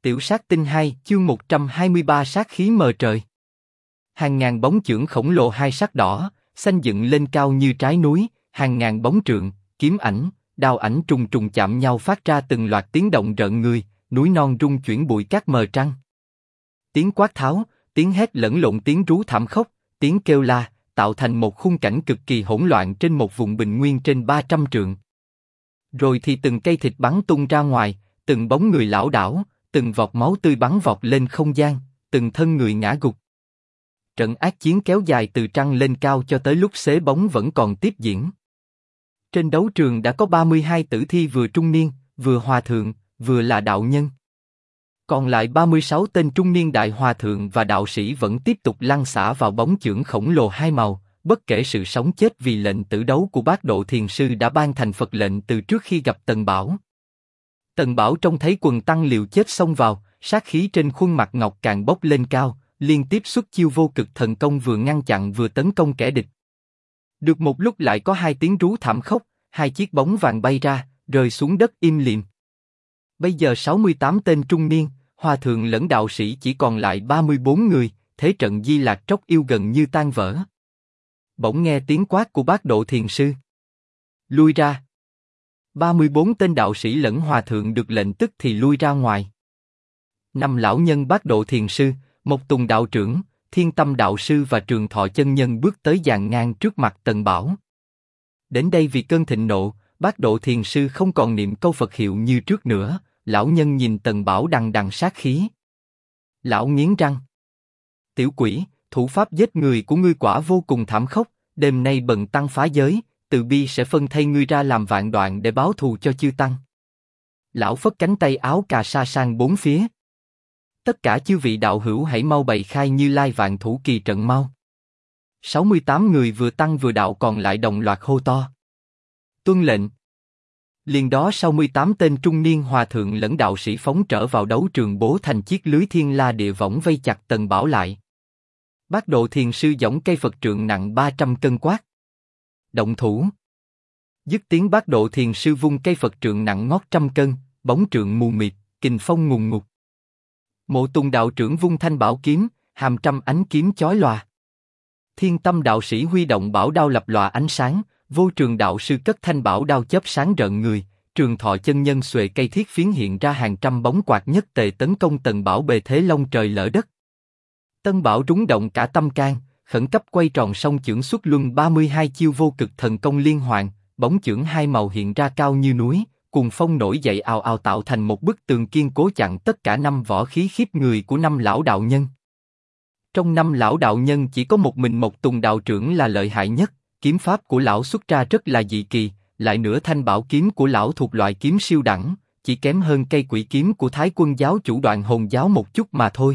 Tiểu sát tinh 2, chương 123 sát khí mờ trời. Hàng ngàn bóng chưởng khổng lồ hai sắc đỏ, xanh dựng lên cao như trái núi, hàng ngàn bóng trượng, kiếm ảnh, đao ảnh trùng trùng chạm nhau phát ra từng loạt tiếng động rợn người, núi non rung chuyển bụi cát mờ trăng. Tiếng quát tháo, tiếng hét lẫn lộn tiếng rú thảm khốc, tiếng kêu la, tạo thành một khung cảnh cực kỳ hỗn loạn trên một vùng bình nguyên trên 300 trượng. Rồi thì từng cây thịt bắn tung ra ngoài, từng bóng người lảo đảo, từng vọt máu tươi bắn vọt lên không gian, từng thân người ngã gục. Trận ác chiến kéo dài từ trăng lên cao cho tới lúc xế bóng vẫn còn tiếp diễn. Trên đấu trường đã có 32 tử thi vừa trung niên, vừa hòa thượng, vừa là đạo nhân. Còn lại 36 tên trung niên đại hòa thượng và đạo sĩ vẫn tiếp tục lăn xả vào bóng chưởng khổng lồ hai màu, bất kể sự sống chết vì lệnh tử đấu của Bát Độ Thiền Sư đã ban thành Phật lệnh từ trước khi gặp Tần Bảo. Tần Bảo trông thấy quần tăng liều chết xông vào, sát khí trên khuôn mặt ngọc càng bốc lên cao, liên tiếp xuất chiêu vô cực thần công vừa ngăn chặn vừa tấn công kẻ địch. Được một lúc lại có hai tiếng rú thảm khốc, hai chiếc bóng vàng bay ra, rơi xuống đất im lìm. Bây giờ 68 tên trung niên, hòa thượng lẫn đạo sĩ chỉ còn lại 34 người, thế trận Di Lạc Trốc Yêu gần như tan vỡ. Bỗng nghe tiếng quát của Bát Độ Thiền Sư. Lui ra. 34 tên đạo sĩ lẫn hòa thượng được lệnh tức thì lui ra ngoài. 5 lão nhân Bát Độ Thiền Sư, Mộc Tùng đạo trưởng, Thiên Tâm đạo sư và Trường Thọ chân nhân bước tới dàn ngang trước mặt Tần Bảo. Đến đây vì cơn thịnh nộ, Bát Độ Thiền Sư không còn niệm câu Phật hiệu như trước nữa. Lão nhân nhìn Tần Bảo đằng đằng sát khí. Lão nghiến răng. Tiểu quỷ, thủ pháp giết người của ngươi quả vô cùng thảm khốc. Đêm nay bần tăng phá giới, từ bi sẽ phân thây ngươi ra làm vạn đoạn để báo thù cho chư tăng. Lão phất cánh tay áo cà sa sang bốn phía. Tất cả chư vị đạo hữu hãy mau bày khai Như Lai vạn thủ kỳ trận mau. 68 người vừa tăng vừa đạo còn lại đồng loạt hô to. Tuân lệnh. Liền đó 68 tên trung niên hòa thượng lẫn đạo sĩ phóng trở vào đấu trường bố thành chiếc lưới thiên la địa võng vây chặt Tần Bảo lại. Bát Độ Thiền Sư giỏng cây Phật trượng nặng 300 cân quát. Động thủ. Dứt tiếng Bát Độ Thiền Sư vung cây Phật trượng nặng ngót trăm cân, bóng trượng mù mịt, kình phong ngùn ngụt. Mộ Tùng đạo trưởng vung thanh bảo kiếm, hàm trăm ánh kiếm chói lòa. Thiên Tâm đạo sĩ huy động bảo đao lập lòa ánh sáng, Vô Trường đạo sư cất thanh bảo đao chớp sáng rợn người, Trường Thọ chân nhân xuề cây thiết phiến hiện ra hàng trăm bóng quạt nhất tề tấn công Tần Bảo bề thế long trời lở đất. Tân Bảo rúng động cả tâm can, khẩn cấp quay tròn song chưởng xuất luân 32 chiêu vô cực thần công liên hoàn, bóng chưởng hai màu hiện ra cao như núi, cuồng phong nổi dậy ào ào tạo thành một bức tường kiên cố chặn tất cả 5 võ khí khiếp người của 5 lão đạo nhân. Trong 5 lão đạo nhân chỉ có một mình Mộc Tùng đạo trưởng là lợi hại nhất, kiếm pháp của lão xuất ra rất là dị kỳ, lại nữa thanh bảo kiếm của lão thuộc loại kiếm siêu đẳng, chỉ kém hơn cây quỷ kiếm của Thái Quân giáo chủ Đoạn Hồn giáo một chút mà thôi.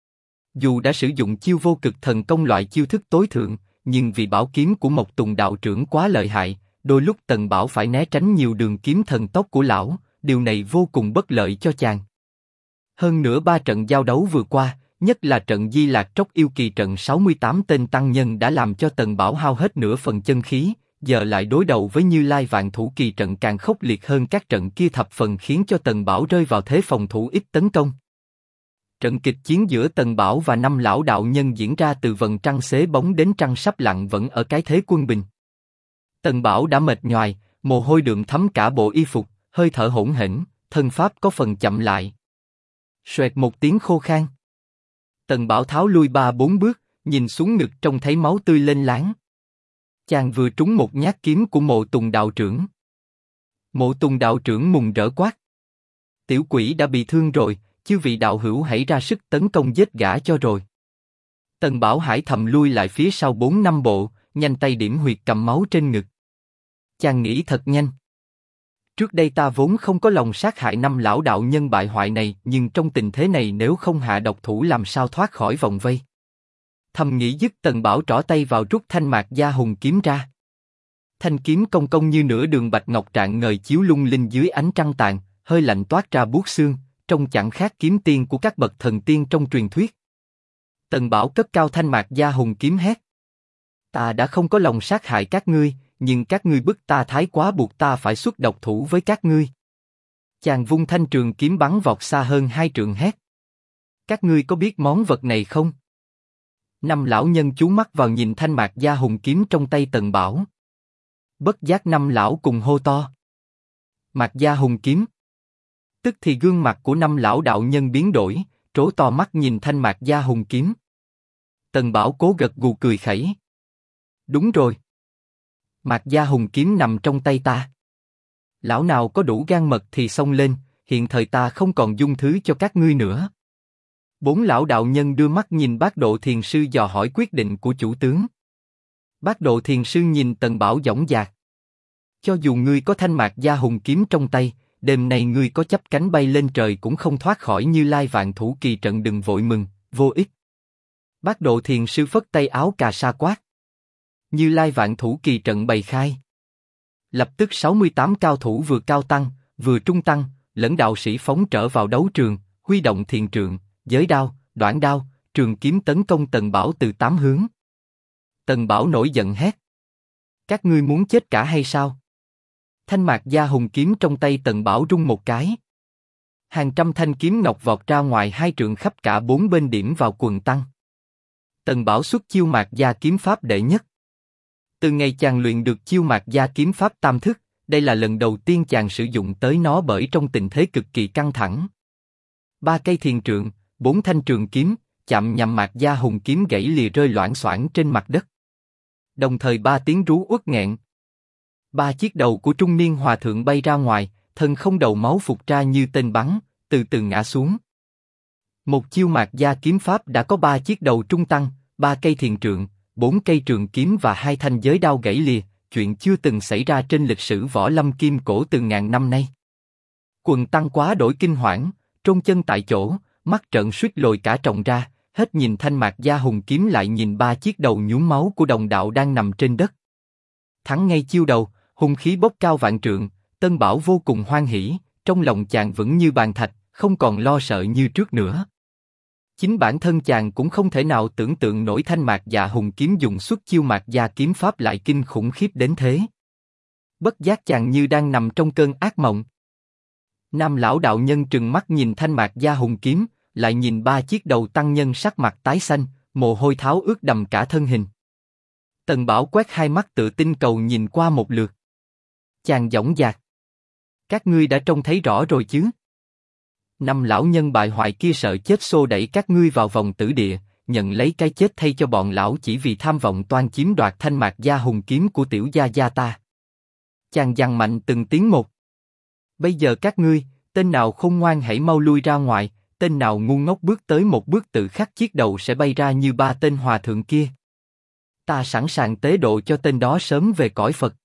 Dù đã sử dụng chiêu vô cực thần công loại chiêu thức tối thượng, nhưng vì bảo kiếm của Mộc Tùng đạo trưởng quá lợi hại, đôi lúc Tần Bảo phải né tránh nhiều đường kiếm thần tốc của lão, điều này vô cùng bất lợi cho chàng. Hơn nữa 3 trận giao đấu vừa qua, nhất là trận Di Lạc Trốc Yêu kỳ trận 68 tên tăng nhân đã làm cho Tần Bảo hao hết nửa phần chân khí, giờ lại đối đầu với Như Lai vạn thủ kỳ trận càng khốc liệt hơn các trận kia thập phần khiến cho Tần Bảo rơi vào thế phòng thủ ít tấn công. Trận kịch chiến giữa Tần Bảo và 5 lão đạo nhân diễn ra từ vầng trăng xế bóng đến trăng sắp lặn vẫn ở cái thế quân bình. Tần Bảo đã mệt nhoài, mồ hôi đượm thấm cả bộ y phục, hơi thở hỗn hển, thân pháp có phần chậm lại. Xoẹt một tiếng khô khan. Tần Bảo tháo lui 3-4 bước, nhìn xuống ngực trông thấy máu tươi lênh láng. Chàng vừa trúng một nhát kiếm của Mộ Tùng đạo trưởng. Mộ Tùng đạo trưởng mừng rỡ quát. Tiểu quỷ đã bị thương rồi, chư vị đạo hữu hãy ra sức tấn công giết gã cho rồi. Tần Bảo Hải thầm lui lại phía sau 4-5 bộ, nhanh tay điểm huyệt cầm máu trên ngực. Chàng nghĩ thật nhanh. Trước đây ta vốn không có lòng sát hại 5 lão đạo nhân bại hoại này, nhưng trong tình thế này nếu không hạ độc thủ làm sao thoát khỏi vòng vây. Thầm nghĩ dứt Tần Bảo trỏ tay vào rút thanh mạc gia hùng kiếm ra. Thanh kiếm cong cong như nửa đường bạch ngọc rạng ngời chiếu lung linh dưới ánh trăng tàn, hơi lạnh toát ra buốt xương, trông chẳng khác kiếm tiên của các bậc thần tiên trong truyền thuyết. Tần Bảo cất cao thanh mạc gia hùng kiếm hét. Ta đã không có lòng sát hại các ngươi, nhưng các ngươi bức ta thái quá buộc ta phải xuất độc thủ với các ngươi. Chàng vung thanh trường kiếm bắn vọt xa hơn 2 trượng hét. Các ngươi có biết món vật này không? Năm lão nhân chú mắt vào nhìn thanh mạc gia hùng kiếm trong tay Tần Bảo. Bất giác năm lão cùng hô to. Mạc gia hùng kiếm. Tức thì gương mặt của năm lão đạo nhân biến đổi, trố to mắt nhìn thanh mạc gia hùng kiếm. Tần Bảo cố gật gù cười khẩy. Đúng rồi. Mạc gia hùng kiếm nằm trong tay ta. Lão nào có đủ gan mật thì xông lên, hiện thời ta không còn dung thứ cho các ngươi nữa. Bốn lão đạo nhân đưa mắt nhìn Bát Độ Thiền Sư dò hỏi quyết định của chủ tướng. Bát Độ Thiền Sư nhìn Tần Bảo dõng dạc. Cho dù ngươi có thanh mạc gia hùng kiếm trong tay, đêm nay ngươi có chấp cánh bay lên trời cũng không thoát khỏi Như Lai Vạn Thủ Kỳ Trận, đừng vội mừng, vô ích. Bát Độ Thiền Sư phất tay áo cà sa quát. Như Lai Vạn Thủ Kỳ Trận bày khai. Lập tức 68 cao thủ vừa cao tăng, vừa trung tăng, lẫn đạo sĩ phóng trở vào đấu trường, huy động thiền trượng, giới đao, đoạn đao, trường kiếm tấn công Tần Bảo từ 8 hướng. Tần Bảo nổi giận hét. Các ngươi muốn chết cả hay sao? Thanh mạc gia hùng kiếm trong tay Tần Bảo rung một cái. Hàng trăm thanh kiếm ngọc vọt ra ngoài 2 trượng khắp cả 4 bên điểm vào quần tăng. Tần Bảo xuất chiêu mạc gia kiếm pháp đệ nhất. Từ ngày chàng luyện được chiêu mạc gia kiếm pháp tam thức, đây là lần đầu tiên chàng sử dụng tới nó bởi trong tình thế cực kỳ căng thẳng. 3 cây thiền trượng, 4 thanh trường kiếm, chạm nhằm mạc gia hùng kiếm gãy lìa rơi loảng xoảng trên mặt đất. Đồng thời 3 tiếng rú uất nghẹn. 3 chiếc đầu của trung niên hòa thượng bay ra ngoài, thân không đầu máu phụt ra như tên bắn, từ từ ngã xuống. Một chiêu mạc gia kiếm pháp đã có 3 chiếc đầu trung tăng, 3 cây thiền trượng, 4 cây trường kiếm và 2 thanh giới đao gãy lìa, chuyện chưa từng xảy ra trên lịch sử võ lâm kim cổ từ ngàn năm nay. Quần tăng quá đổi kinh hoảng, trôn chân tại chỗ, mắt trợn suýt lồi cả tròng ra, hết nhìn thanh mạc gia hùng kiếm lại nhìn 3 chiếc đầu nhuốm máu của đồng đạo đang nằm trên đất. Thắng ngay chiêu đầu, hung khí bốc cao vạn trượng, Tân Bảo vô cùng hoan hỉ, trong lòng chàng vững như bàn thạch, không còn lo sợ như trước nữa. Chính bản thân chàng cũng không thể nào tưởng tượng nổi thanh mạc dạ hùng kiếm dùng xuất chiêu mạc gia kiếm pháp lại kinh khủng khiếp đến thế. Bất giác chàng như đang nằm trong cơn ác mộng. Nam lão đạo nhân trừng mắt nhìn thanh mạc gia hùng kiếm, lại nhìn 3 chiếc đầu tăng nhân sắc mặt tái xanh, mồ hôi tháo ướt đầm cả thân hình. Tần Bảo quét 2 mắt tự tin cầu nhìn qua một lượt. Chàng dõng dạc. Các ngươi đã trông thấy rõ rồi chứ? 5 lão nhân bại hoại kia sợ chết xô đẩy các ngươi vào vòng tử địa, nhận lấy cái chết thay cho bọn lão chỉ vì tham vọng toan chiếm đoạt thanh mạc gia hùng kiếm của tiểu gia gia ta. Chàng giằng mạnh từng tiếng một. Bây giờ các ngươi, tên nào khôn ngoan hãy mau lui ra ngoài, tên nào ngu ngốc bước tới một bước tự khắc chiếc đầu sẽ bay ra như 3 tên hòa thượng kia. Ta sẵn sàng tế độ cho tên đó sớm về cõi Phật.